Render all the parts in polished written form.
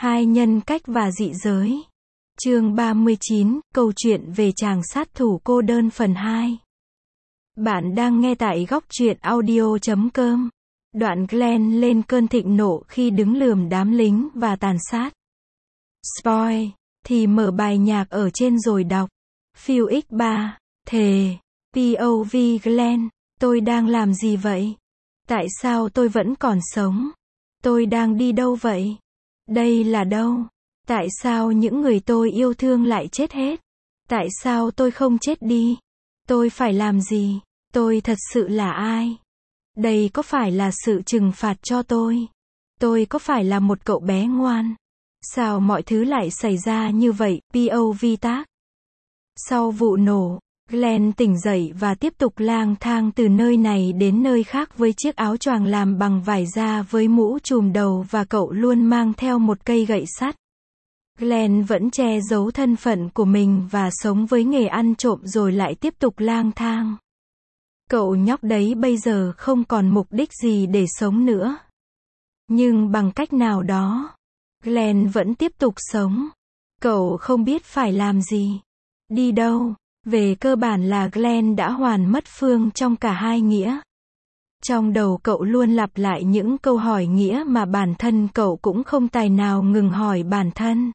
Hai nhân cách và dị giới. Chương 39, câu chuyện về chàng sát thủ cô đơn phần 2. Bạn đang nghe tại góc truyện audio.com. Đoạn Glenn lên cơn thịnh nộ khi đứng lườm đám lính và tàn sát. Spoil, thì mở bài nhạc ở trên rồi đọc. Phiêu X3, thề, POV Glenn, tôi đang làm gì vậy? Tại sao tôi vẫn còn sống? Tôi đang đi đâu vậy? Đây là đâu? Tại sao những người tôi yêu thương lại chết hết? Tại sao tôi không chết đi? Tôi phải làm gì? Tôi thật sự là ai? Đây có phải là sự trừng phạt cho tôi? Tôi có phải là một cậu bé ngoan? Sao mọi thứ lại xảy ra như vậy? POV tác. Sau vụ nổ, Glenn tỉnh dậy và tiếp tục lang thang từ nơi này đến nơi khác với chiếc áo choàng làm bằng vải da với mũ trùm đầu và cậu luôn mang theo một cây gậy sắt. Glenn vẫn che giấu thân phận của mình và sống với nghề ăn trộm rồi lại tiếp tục lang thang. Cậu nhóc đấy bây giờ không còn mục đích gì để sống nữa. Nhưng bằng cách nào đó, Glenn vẫn tiếp tục sống. Cậu không biết phải làm gì, đi đâu. Về cơ bản là Glenn đã hoàn mất phương trong cả hai nghĩa. Trong đầu cậu luôn lặp lại những câu hỏi nghĩa mà bản thân cậu cũng không tài nào ngừng hỏi bản thân.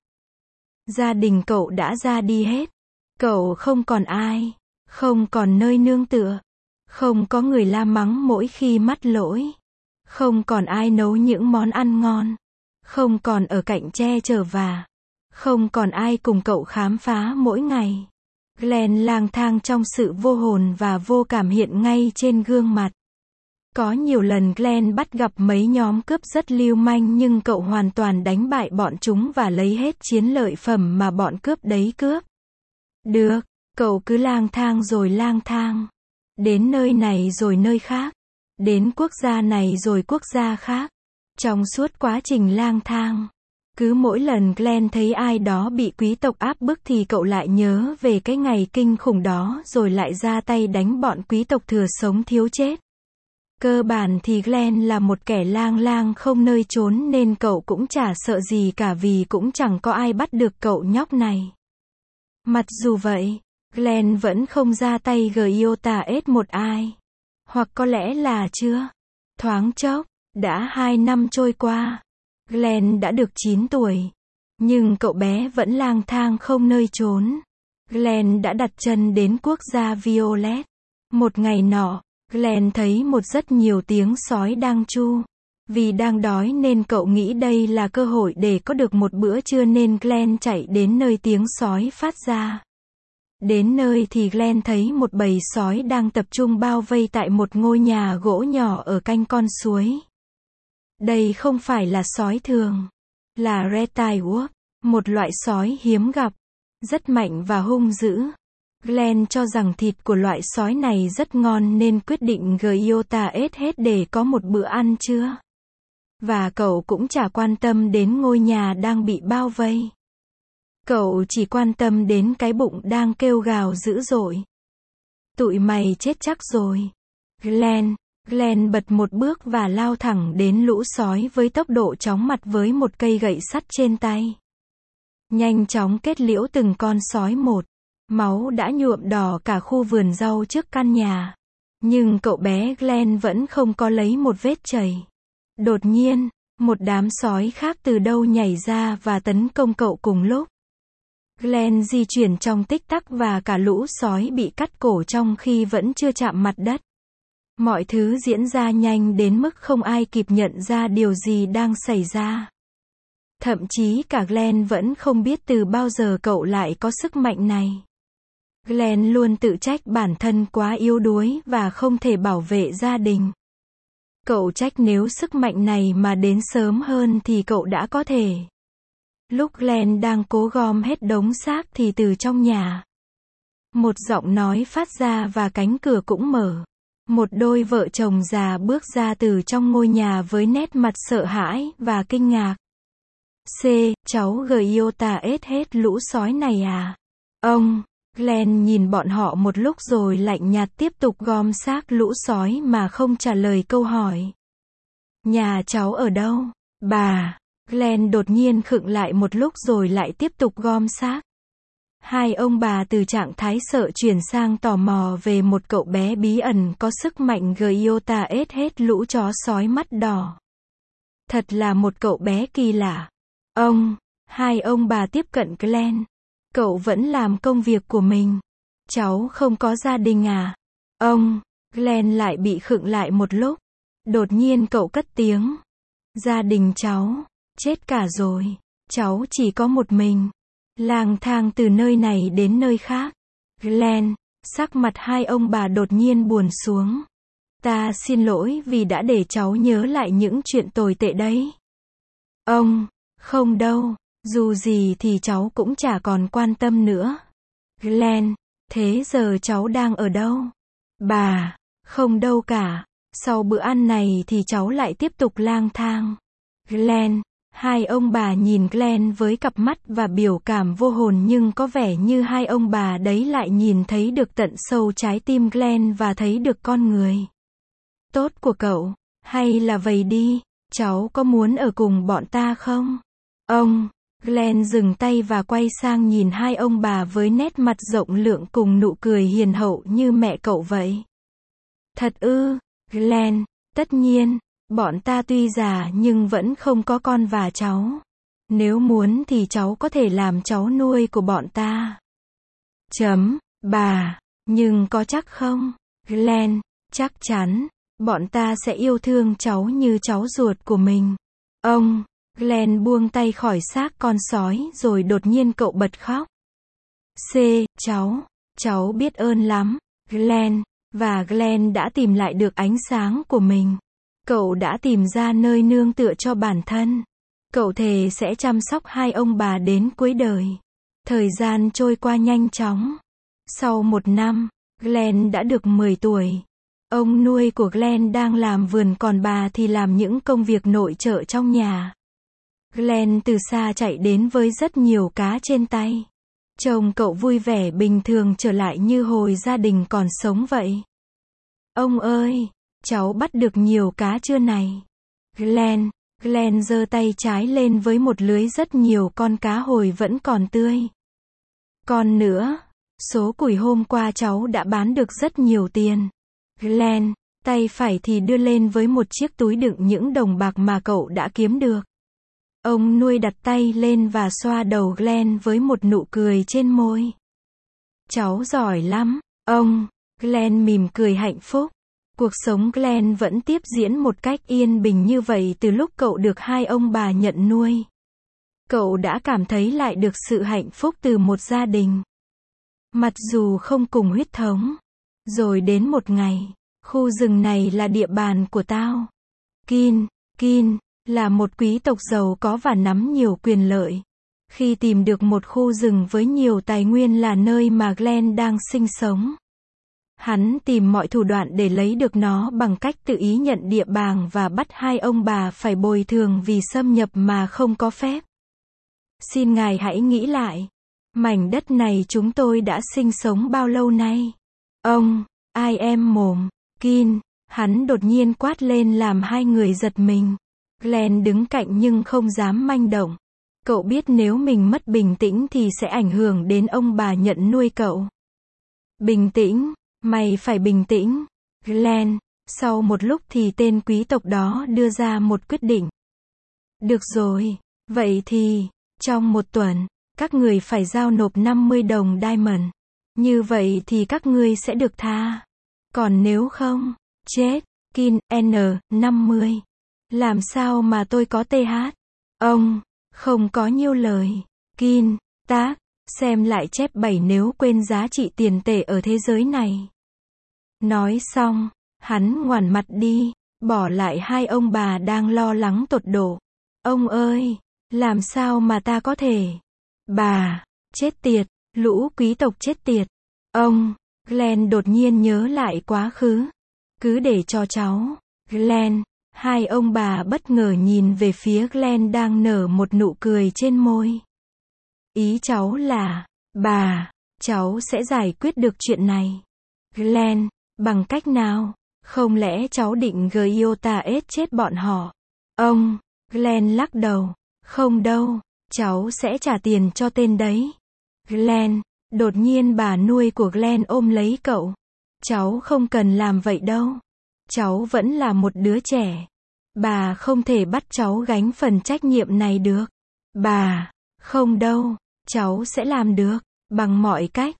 Gia đình cậu đã ra đi hết. Cậu không còn ai, không còn nơi nương tựa, không có người la mắng mỗi khi mắc lỗi, không còn ai nấu những món ăn ngon, không còn ở cạnh che chở và không còn ai cùng cậu khám phá mỗi ngày. Glenn lang thang trong sự vô hồn và vô cảm hiện ngay trên gương mặt. Có nhiều lần Glenn bắt gặp mấy nhóm cướp rất lưu manh nhưng cậu hoàn toàn đánh bại bọn chúng và lấy hết chiến lợi phẩm mà bọn cướp đấy cướp. Được, cậu cứ lang thang rồi lang thang. Đến nơi này rồi nơi khác. Đến quốc gia này rồi quốc gia khác. Trong suốt quá trình lang thang, cứ mỗi lần Glenn thấy ai đó bị quý tộc áp bức thì cậu lại nhớ về cái ngày kinh khủng đó rồi lại ra tay đánh bọn quý tộc thừa sống thiếu chết. Cơ bản thì Glenn là một kẻ lang lang không nơi trốn nên cậu cũng chả sợ gì cả vì cũng chẳng có ai bắt được cậu nhóc này. Mặc dù vậy, Glenn vẫn không ra tay Giota S một ai. Hoặc có lẽ là chưa. Thoáng chốc, đã 2 năm trôi qua. Glenn đã được 9 tuổi. Nhưng cậu bé vẫn lang thang không nơi trốn. Glenn đã đặt chân đến quốc gia Violet. Một ngày nọ, Glenn thấy rất nhiều tiếng sói đang tru. Vì đang đói nên cậu nghĩ đây là cơ hội để có được một bữa trưa nên Glenn chạy đến nơi tiếng sói phát ra. Đến nơi thì Glenn thấy một bầy sói đang tập trung bao vây tại một ngôi nhà gỗ nhỏ ở cạnh con suối. Đây không phải là sói thường, là Red-tailed Wolf, một loại sói hiếm gặp, rất mạnh và hung dữ. Glenn cho rằng thịt của loại sói này rất ngon nên quyết định Giota S hết để có một bữa ăn trưa. Và cậu cũng chả quan tâm đến ngôi nhà đang bị bao vây. Cậu chỉ quan tâm đến cái bụng đang kêu gào dữ dội. Tụi mày chết chắc rồi. Glenn bật một bước và lao thẳng đến lũ sói với tốc độ chóng mặt với một cây gậy sắt trên tay. Nhanh chóng kết liễu từng con sói một. Máu đã nhuộm đỏ cả khu vườn rau trước căn nhà. Nhưng cậu bé Glenn vẫn không có lấy một vết chảy. Đột nhiên, một đám sói khác từ đâu nhảy ra và tấn công cậu cùng lúc. Glenn di chuyển trong tích tắc và cả lũ sói bị cắt cổ trong khi vẫn chưa chạm mặt đất. Mọi thứ diễn ra nhanh đến mức không ai kịp nhận ra điều gì đang xảy ra. Thậm chí cả Glenn vẫn không biết từ bao giờ cậu lại có sức mạnh này. Glenn luôn tự trách bản thân quá yếu đuối và không thể bảo vệ gia đình. Cậu trách nếu sức mạnh này mà đến sớm hơn thì cậu đã có thể. Lúc Glenn đang cố gom hết đống xác thì từ trong nhà, một giọng nói phát ra và cánh cửa cũng mở. Một đôi vợ chồng già bước ra từ trong ngôi nhà với nét mặt sợ hãi và kinh ngạc. Cháu Giota S hết lũ sói này à? Ông, Glenn nhìn bọn họ một lúc rồi lạnh nhạt tiếp tục gom xác lũ sói mà không trả lời câu hỏi. Nhà cháu ở đâu? Bà, Glenn đột nhiên khựng lại một lúc rồi lại tiếp tục gom xác. Hai ông bà từ trạng thái sợ chuyển sang tò mò về một cậu bé bí ẩn có sức mạnh Giota hết lũ chó sói mắt đỏ. Thật là một cậu bé kỳ lạ. Hai ông bà tiếp cận Glenn. Cậu vẫn làm công việc của mình. Cháu không có gia đình à? Glenn lại bị khựng lại một lúc. Đột nhiên cậu cất tiếng. Gia đình cháu chết cả rồi. Cháu chỉ có một mình. Lang thang từ nơi này đến nơi khác. Glenn, sắc mặt hai ông bà đột nhiên buồn xuống. Ta xin lỗi vì đã để cháu nhớ lại những chuyện tồi tệ đấy. Không đâu, dù gì thì cháu cũng chả còn quan tâm nữa. Glenn, thế giờ cháu đang ở đâu? Bà, không đâu cả. Sau bữa ăn này thì cháu lại tiếp tục lang thang. Glenn, hai ông bà nhìn Glenn với cặp mắt và biểu cảm vô hồn nhưng có vẻ như hai ông bà đấy lại nhìn thấy được tận sâu trái tim Glenn và thấy được con người tốt của cậu. Hay là vậy đi, cháu có muốn ở cùng bọn ta không? Glenn dừng tay và quay sang nhìn hai ông bà với nét mặt rộng lượng cùng nụ cười hiền hậu như mẹ cậu vậy. Thật ư, Glenn, tất nhiên, bọn ta tuy già nhưng vẫn không có con và cháu. Nếu muốn thì cháu có thể làm cháu nuôi của bọn ta. Bà, nhưng có chắc không? Glenn, chắc chắn, bọn ta sẽ yêu thương cháu như cháu ruột của mình. Glenn buông tay khỏi xác con sói rồi đột nhiên cậu bật khóc. Cháu biết ơn lắm, Glenn. Và Glenn đã tìm lại được ánh sáng của mình. Cậu đã tìm ra nơi nương tựa cho bản thân. Cậu thề sẽ chăm sóc hai ông bà đến cuối đời. Thời gian trôi qua nhanh chóng. Sau 1 năm, Glenn đã được 10 tuổi. Ông nuôi của Glenn đang làm vườn còn bà thì làm những công việc nội trợ trong nhà. Glenn từ xa chạy đến với rất nhiều cá trên tay. Trông cậu vui vẻ bình thường trở lại như hồi gia đình còn sống vậy. Ông ơi, cháu bắt được nhiều cá chưa này? Glenn giơ tay trái lên với một lưới rất nhiều con cá hồi vẫn còn tươi. Còn nữa, số củi hôm qua cháu đã bán được rất nhiều tiền. Glenn, tay phải thì đưa lên với một chiếc túi đựng những đồng bạc mà cậu đã kiếm được. Ông nuôi đặt tay lên và xoa đầu Glenn với một nụ cười trên môi. Cháu giỏi lắm, Glenn mỉm cười hạnh phúc. Cuộc sống Glenn vẫn tiếp diễn một cách yên bình như vậy từ lúc cậu được hai ông bà nhận nuôi. Cậu đã cảm thấy lại được sự hạnh phúc từ một gia đình. Mặc dù không cùng huyết thống. Rồi đến một ngày, khu rừng này là địa bàn của tao. Kin là một quý tộc giàu có và nắm nhiều quyền lợi. Khi tìm được một khu rừng với nhiều tài nguyên là nơi mà Glenn đang sinh sống. Hắn tìm mọi thủ đoạn để lấy được nó bằng cách tự ý nhận địa bàn và bắt hai ông bà phải bồi thường vì xâm nhập mà không có phép. Xin ngài hãy nghĩ lại. Mảnh đất này chúng tôi đã sinh sống bao lâu nay? Ai em mồm, Kin, hắn đột nhiên quát lên làm hai người giật mình. Glenn đứng cạnh nhưng không dám manh động. Cậu biết nếu mình mất bình tĩnh thì sẽ ảnh hưởng đến ông bà nhận nuôi cậu. Bình tĩnh, mày phải bình tĩnh. Glenn, sau một lúc thì tên quý tộc đó đưa ra một quyết định. Được rồi, vậy thì, trong 1 tuần, các người phải giao nộp 50 đồng diamond. Như vậy thì các ngươi sẽ được tha. Còn nếu không, chết. Kin, N50. Làm sao mà tôi có TH? Không có nhiều lời. Kin, tác, xem lại chép 7 nếu quên giá trị tiền tệ ở thế giới này. Nói xong, hắn ngoảnh mặt đi, bỏ lại hai ông bà đang lo lắng tột độ. Ông ơi, làm sao mà ta có thể? Bà, chết tiệt, lũ quý tộc chết tiệt. Glenn đột nhiên nhớ lại quá khứ. Cứ để cho cháu. Glenn, hai ông bà bất ngờ nhìn về phía Glenn đang nở một nụ cười trên môi. Ý cháu là, bà, cháu sẽ giải quyết được chuyện này. Glenn, bằng cách nào? Không lẽ cháu định Giota chết bọn họ? Glenn lắc đầu. Không đâu, cháu sẽ trả tiền cho tên đấy. Glenn, đột nhiên bà nuôi của Glenn ôm lấy cậu. Cháu không cần làm vậy đâu. Cháu vẫn là một đứa trẻ. Bà không thể bắt cháu gánh phần trách nhiệm này được. Bà, không đâu, cháu sẽ làm được, bằng mọi cách.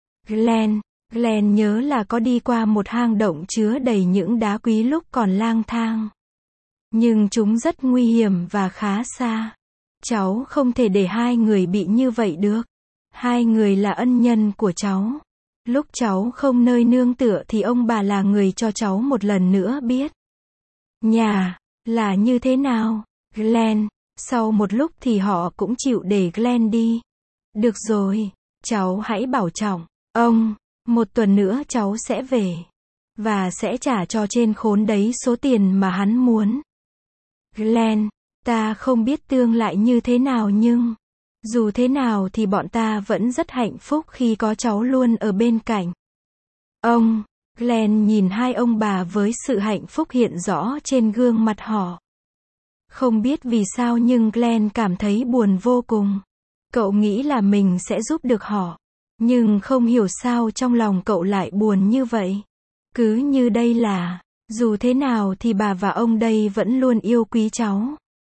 Glenn nhớ là có đi qua một hang động chứa đầy những đá quý lúc còn lang thang. Nhưng chúng rất nguy hiểm và khá xa. Cháu không thể để hai người bị như vậy được. Hai người là ân nhân của cháu. Lúc cháu không nơi nương tựa thì ông bà là người cho cháu một lần nữa biết nhà là như thế nào. Glenn, sau một lúc thì họ cũng chịu để Glenn đi. Được rồi, cháu hãy bảo trọng. Ông, một tuần nữa cháu sẽ về. Và sẽ trả cho trên khốn đấy số tiền mà hắn muốn. Glenn, ta không biết tương lai như thế nào nhưng dù thế nào thì bọn ta vẫn rất hạnh phúc khi có cháu luôn ở bên cạnh. Ông, Glenn nhìn hai ông bà với sự hạnh phúc hiện rõ trên gương mặt họ. Không biết vì sao nhưng Glenn cảm thấy buồn vô cùng. Cậu nghĩ là mình sẽ giúp được họ. Nhưng không hiểu sao trong lòng cậu lại buồn như vậy. Cứ như đây là, dù thế nào thì bà và ông đây vẫn luôn yêu quý cháu.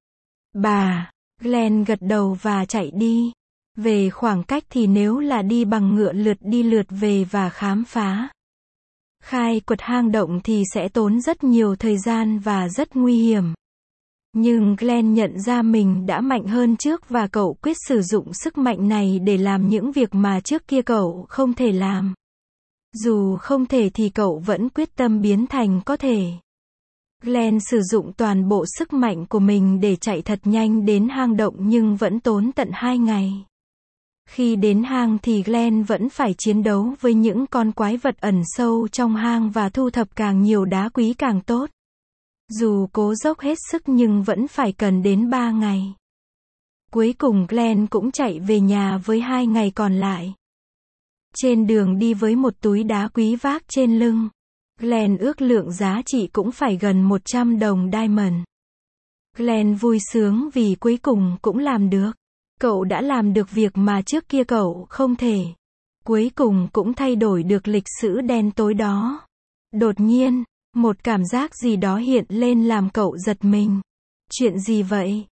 Bà, Glenn gật đầu và chạy đi. Về khoảng cách thì nếu là đi bằng ngựa lượt đi lượt về và khám phá khai quật hang động thì sẽ tốn rất nhiều thời gian và rất nguy hiểm. Nhưng Glenn nhận ra mình đã mạnh hơn trước và cậu quyết sử dụng sức mạnh này để làm những việc mà trước kia cậu không thể làm. Dù không thể thì cậu vẫn quyết tâm biến thành có thể. Glenn sử dụng toàn bộ sức mạnh của mình để chạy thật nhanh đến hang động nhưng vẫn tốn tận 2 ngày. Khi đến hang thì Glenn vẫn phải chiến đấu với những con quái vật ẩn sâu trong hang và thu thập càng nhiều đá quý càng tốt. Dù cố dốc hết sức nhưng vẫn phải cần đến 3 ngày. Cuối cùng Glenn cũng chạy về nhà với 2 ngày còn lại. Trên đường đi với một túi đá quý vác trên lưng. Glenn ước lượng giá trị cũng phải gần 100 đồng diamond. Glenn vui sướng vì cuối cùng cũng làm được. Cậu đã làm được việc mà trước kia cậu không thể. Cuối cùng cũng thay đổi được lịch sử đen tối đó. Đột nhiên, một cảm giác gì đó hiện lên làm cậu giật mình. Chuyện gì vậy?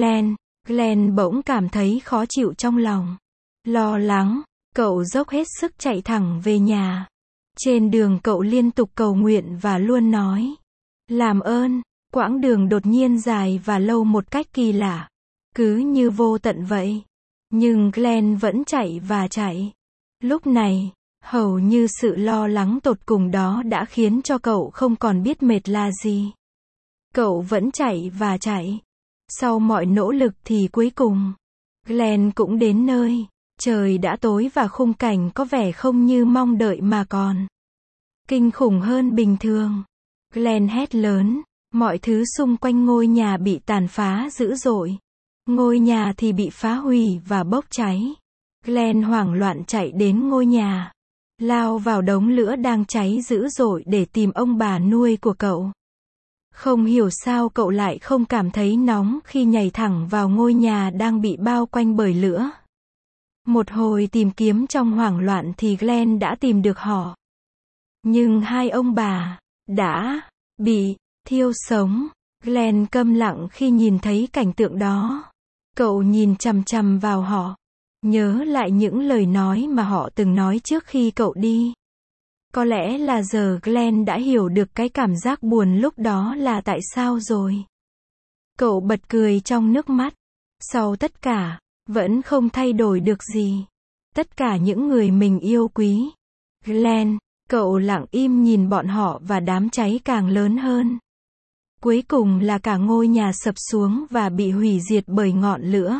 Glenn bỗng cảm thấy khó chịu trong lòng. Lo lắng, cậu dốc hết sức chạy thẳng về nhà. Trên đường cậu liên tục cầu nguyện và luôn nói. Làm ơn, quãng đường đột nhiên dài và lâu một cách kỳ lạ. Cứ như vô tận vậy. Nhưng Glenn vẫn chạy và chạy. Lúc này, hầu như sự lo lắng tột cùng đó đã khiến cho cậu không còn biết mệt là gì. Cậu vẫn chạy và chạy. Sau mọi nỗ lực thì cuối cùng, Glenn cũng đến nơi. Trời đã tối và khung cảnh có vẻ không như mong đợi mà còn kinh khủng hơn bình thường. Glenn hét lớn. Mọi thứ xung quanh ngôi nhà bị tàn phá dữ dội. Ngôi nhà thì bị phá hủy và bốc cháy. Glenn hoảng loạn chạy đến ngôi nhà. Lao vào đống lửa đang cháy dữ dội để tìm ông bà nuôi của cậu. Không hiểu sao cậu lại không cảm thấy nóng khi nhảy thẳng vào ngôi nhà đang bị bao quanh bởi lửa. Một hồi tìm kiếm trong hoảng loạn thì Glenn đã tìm được họ. Nhưng hai ông bà đã bị thiêu sống. Glenn câm lặng khi nhìn thấy cảnh tượng đó. Cậu nhìn chằm chằm vào họ. Nhớ lại những lời nói mà họ từng nói trước khi cậu đi. Có lẽ là giờ Glenn đã hiểu được cái cảm giác buồn lúc đó là tại sao rồi. Cậu bật cười trong nước mắt. Sau tất cả, vẫn không thay đổi được gì. Tất cả những người mình yêu quý. Glenn, cậu lặng im nhìn bọn họ và đám cháy càng lớn hơn. Cuối cùng là cả ngôi nhà sập xuống và bị hủy diệt bởi ngọn lửa.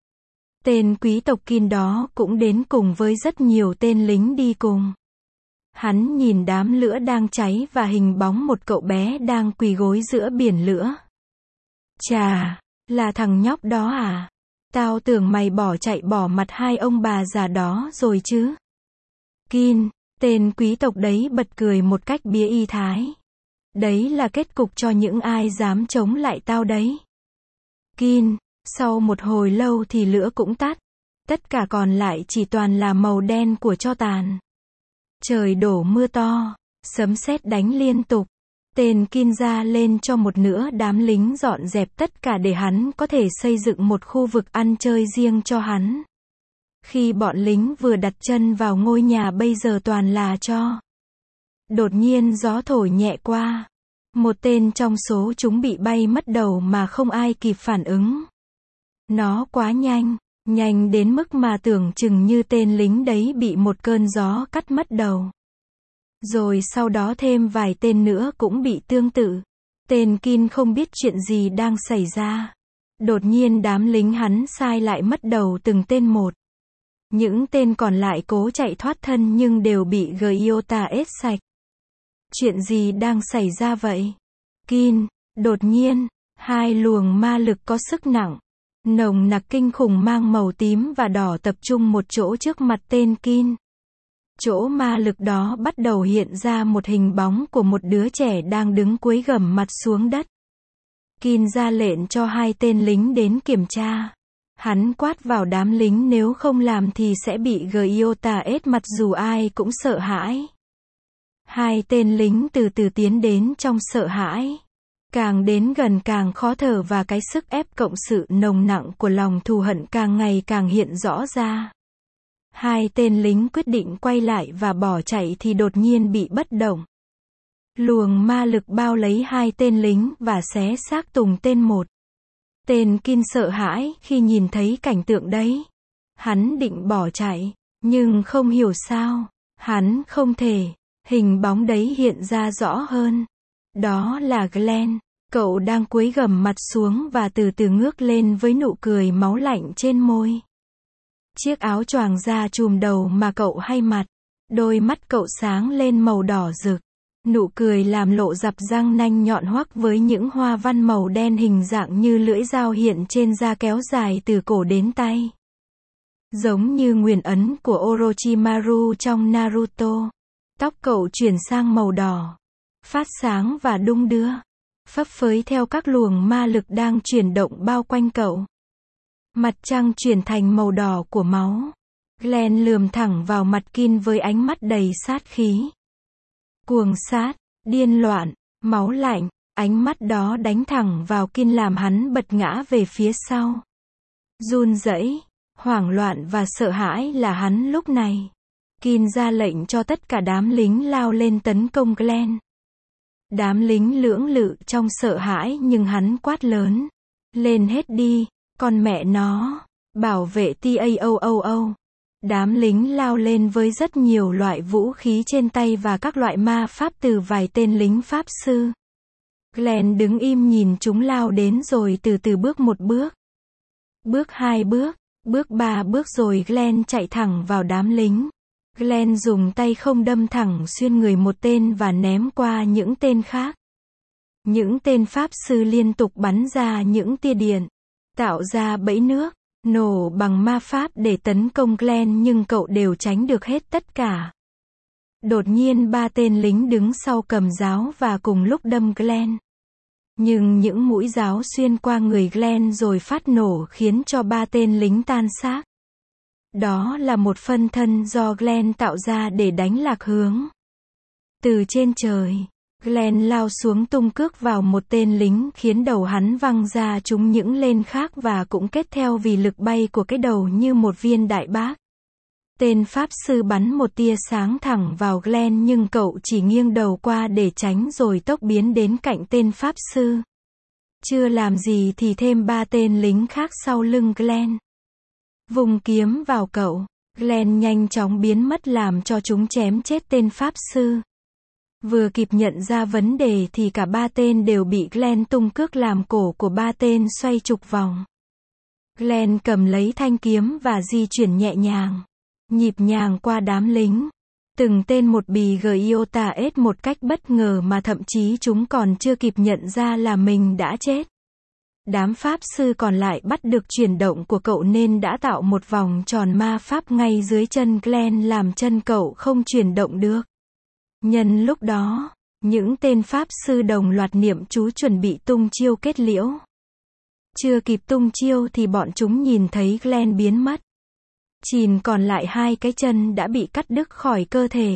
Tên quý tộc Kin đó cũng đến cùng với rất nhiều tên lính đi cùng. Hắn nhìn đám lửa đang cháy và hình bóng một cậu bé đang quỳ gối giữa biển lửa. Chà, là thằng nhóc đó à? Tao tưởng mày bỏ chạy bỏ mặt hai ông bà già đó rồi chứ. Kin, tên quý tộc đấy bật cười một cách bía y thái. Đấy là kết cục cho những ai dám chống lại tao đấy. Kin, Sau một hồi lâu thì lửa cũng tắt. Tất cả còn lại chỉ toàn là màu đen của tro tàn. Trời đổ mưa to, sấm sét đánh liên tục. Tên Kinza lên cho một nửa đám lính dọn dẹp tất cả để hắn có thể xây dựng một khu vực ăn chơi riêng cho hắn. Khi bọn lính vừa đặt chân vào ngôi nhà bây giờ toàn là tro. Đột nhiên gió thổi nhẹ qua. Một tên trong số chúng bị bay mất đầu mà không ai kịp phản ứng. Nó quá nhanh, nhanh đến mức mà tưởng chừng như tên lính đấy bị một cơn gió cắt mất đầu. Rồi sau đó thêm vài tên nữa cũng bị tương tự. Tên Kin không biết chuyện gì đang xảy ra. Đột nhiên đám lính hắn sai lại mất đầu từng tên một. Những tên còn lại cố chạy thoát thân nhưng đều bị Gyota ết sạch. Chuyện gì đang xảy ra vậy? Kin, đột nhiên, hai luồng ma lực có sức nặng, nồng nặc kinh khủng mang màu tím và đỏ tập trung một chỗ trước mặt tên Kin. Chỗ ma lực đó bắt đầu hiện ra một hình bóng của một đứa trẻ đang đứng cúi gằm mặt xuống đất. Kin ra lệnh cho hai tên lính đến kiểm tra. Hắn quát vào đám lính nếu không làm thì sẽ bị Gyota ết mặt dù ai cũng sợ hãi. Hai tên lính từ từ tiến đến trong sợ hãi. Càng đến gần càng khó thở và cái sức ép cộng sự nồng nặng của lòng thù hận càng ngày càng hiện rõ ra. Hai tên lính quyết định quay lại và bỏ chạy thì đột nhiên bị bất động. Luồng ma lực bao lấy hai tên lính và xé xác từng tên một. Tên Kin sợ hãi khi nhìn thấy cảnh tượng đấy. Hắn định bỏ chạy, nhưng không hiểu sao, hắn không thể. Hình bóng đấy hiện ra rõ hơn. Đó là Glenn. Cậu đang cúi gằm mặt xuống và từ từ ngước lên với nụ cười máu lạnh trên môi. Chiếc áo choàng da trùm đầu mà cậu hay mặc. Đôi mắt cậu sáng lên màu đỏ rực. Nụ cười làm lộ rặp răng nanh nhọn hoắt với những hoa văn màu đen hình dạng như lưỡi dao hiện trên da kéo dài từ cổ đến tay. Giống như nguyền ấn của Orochimaru trong Naruto. Tóc cậu chuyển sang màu đỏ, phát sáng và đung đưa, phấp phới theo các luồng ma lực đang chuyển động bao quanh cậu. Mặt trăng chuyển thành màu đỏ của máu. Glenn lườm thẳng vào mặt Kin với ánh mắt đầy sát khí. Cuồng sát, điên loạn, máu lạnh, ánh mắt đó đánh thẳng vào Kin làm hắn bật ngã về phía sau. Run rẩy, hoảng loạn và sợ hãi là hắn lúc này. Kin ra lệnh cho tất cả đám lính lao lên tấn công Glenn. Đám lính lưỡng lự trong sợ hãi nhưng hắn quát lớn. Lên hết đi, con mẹ nó, bảo vệ Tao. Đám lính lao lên với rất nhiều loại vũ khí trên tay và các loại ma pháp từ vài tên lính pháp sư. Glenn đứng im nhìn chúng lao đến rồi từ từ bước một bước. Bước hai bước, bước ba bước rồi Glenn chạy thẳng vào đám lính. Glenn dùng tay không đâm thẳng xuyên người một tên và ném qua những tên khác. Những tên pháp sư liên tục bắn ra những tia điện, tạo ra bẫy nước, nổ bằng ma pháp để tấn công Glenn nhưng cậu đều tránh được hết tất cả. Đột nhiên ba tên lính đứng sau cầm giáo và cùng lúc đâm Glenn. Nhưng những mũi giáo xuyên qua người Glenn rồi phát nổ khiến cho ba tên lính tan xác. Đó là một phân thân do Glenn tạo ra để đánh lạc hướng. Từ trên trời, Glenn lao xuống tung cước vào một tên lính khiến đầu hắn văng ra trúng những tên khác và cũng kết theo vì lực bay của cái đầu như một viên đại bác. Tên pháp sư bắn một tia sáng thẳng vào Glenn nhưng cậu chỉ nghiêng đầu qua để tránh rồi tốc biến đến cạnh tên pháp sư. Chưa làm gì thì thêm ba tên lính khác sau lưng Glenn. Vùng kiếm vào cậu, Glenn nhanh chóng biến mất làm cho chúng chém chết tên pháp sư. Vừa kịp nhận ra vấn đề thì cả ba tên đều bị Glenn tung cước làm cổ của ba tên xoay chục vòng. Glenn cầm lấy thanh kiếm và di chuyển nhẹ nhàng, nhịp nhàng qua đám lính. Từng tên một bị Gyota ết một cách bất ngờ mà thậm chí chúng còn chưa kịp nhận ra là mình đã chết. Đám pháp sư còn lại bắt được chuyển động của cậu nên đã tạo một vòng tròn ma pháp ngay dưới chân Glenn làm chân cậu không chuyển động được. Nhân lúc đó, những tên pháp sư đồng loạt niệm chú chuẩn bị tung chiêu kết liễu. Chưa kịp tung chiêu thì bọn chúng nhìn thấy Glenn biến mất. Chỉ còn lại hai cái chân đã bị cắt đứt khỏi cơ thể.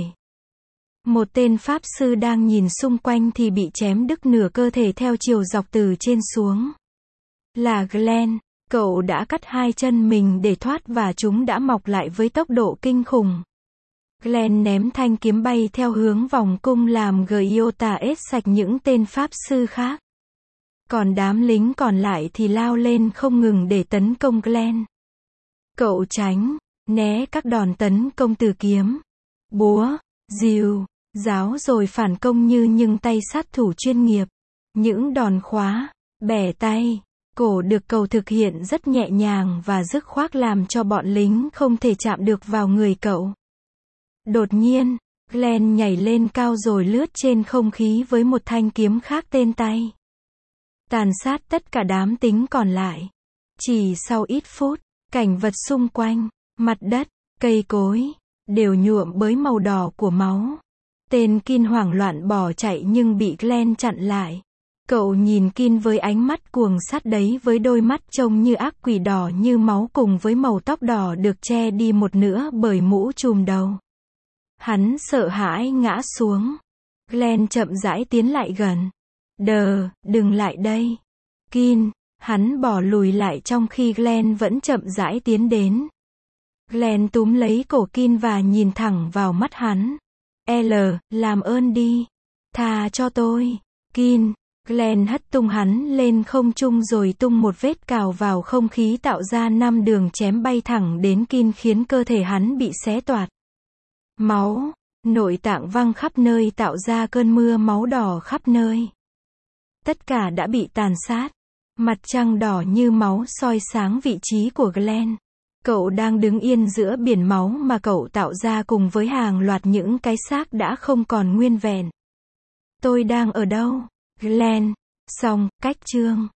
Một tên pháp sư đang nhìn xung quanh thì bị chém đứt nửa cơ thể theo chiều dọc từ trên xuống. Là Glenn, cậu đã cắt hai chân mình để thoát và chúng đã mọc lại với tốc độ kinh khủng. Glenn ném thanh kiếm bay theo hướng vòng cung làm Giota ết sạch những tên pháp sư khác. Còn đám lính còn lại thì lao lên không ngừng để tấn công Glenn. Cậu tránh, né các đòn tấn công từ kiếm, búa, rìu, giáo rồi phản công như những tay sát thủ chuyên nghiệp. Những đòn khóa, bẻ tay, cổ được cậu thực hiện rất nhẹ nhàng và dứt khoát làm cho bọn lính không thể chạm được vào người cậu. Đột nhiên, Glenn nhảy lên cao rồi lướt trên không khí với một thanh kiếm khác tên tay. Tàn sát tất cả đám lính còn lại. Chỉ sau ít phút, cảnh vật xung quanh, mặt đất, cây cối, đều nhuộm bởi màu đỏ của máu. Tên Kin hoảng loạn bỏ chạy nhưng bị Glenn chặn lại. Cậu nhìn Kin với ánh mắt cuồng sát đấy với đôi mắt trông như ác quỷ đỏ như máu cùng với màu tóc đỏ được che đi một nửa bởi mũ trùm đầu. Hắn sợ hãi ngã xuống. Glenn chậm rãi tiến lại gần. Đừng lại đây. Kin, hắn bỏ lùi lại trong khi Glenn vẫn chậm rãi tiến đến. Glenn túm lấy cổ Kin và nhìn thẳng vào mắt hắn. Làm ơn đi. Tha cho tôi. Kin. Glenn hất tung hắn lên không trung rồi tung một vết cào vào không khí tạo ra 5 đường chém bay thẳng đến Kin khiến cơ thể hắn bị xé toạc. Máu, nội tạng văng khắp nơi tạo ra cơn mưa máu đỏ khắp nơi. Tất cả đã bị tàn sát. Mặt trăng đỏ như máu soi sáng vị trí của Glenn. Cậu đang đứng yên giữa biển máu mà cậu tạo ra cùng với hàng loạt những cái xác đã không còn nguyên vẹn. Tôi đang ở đâu? Glenn. Xong, cách chương.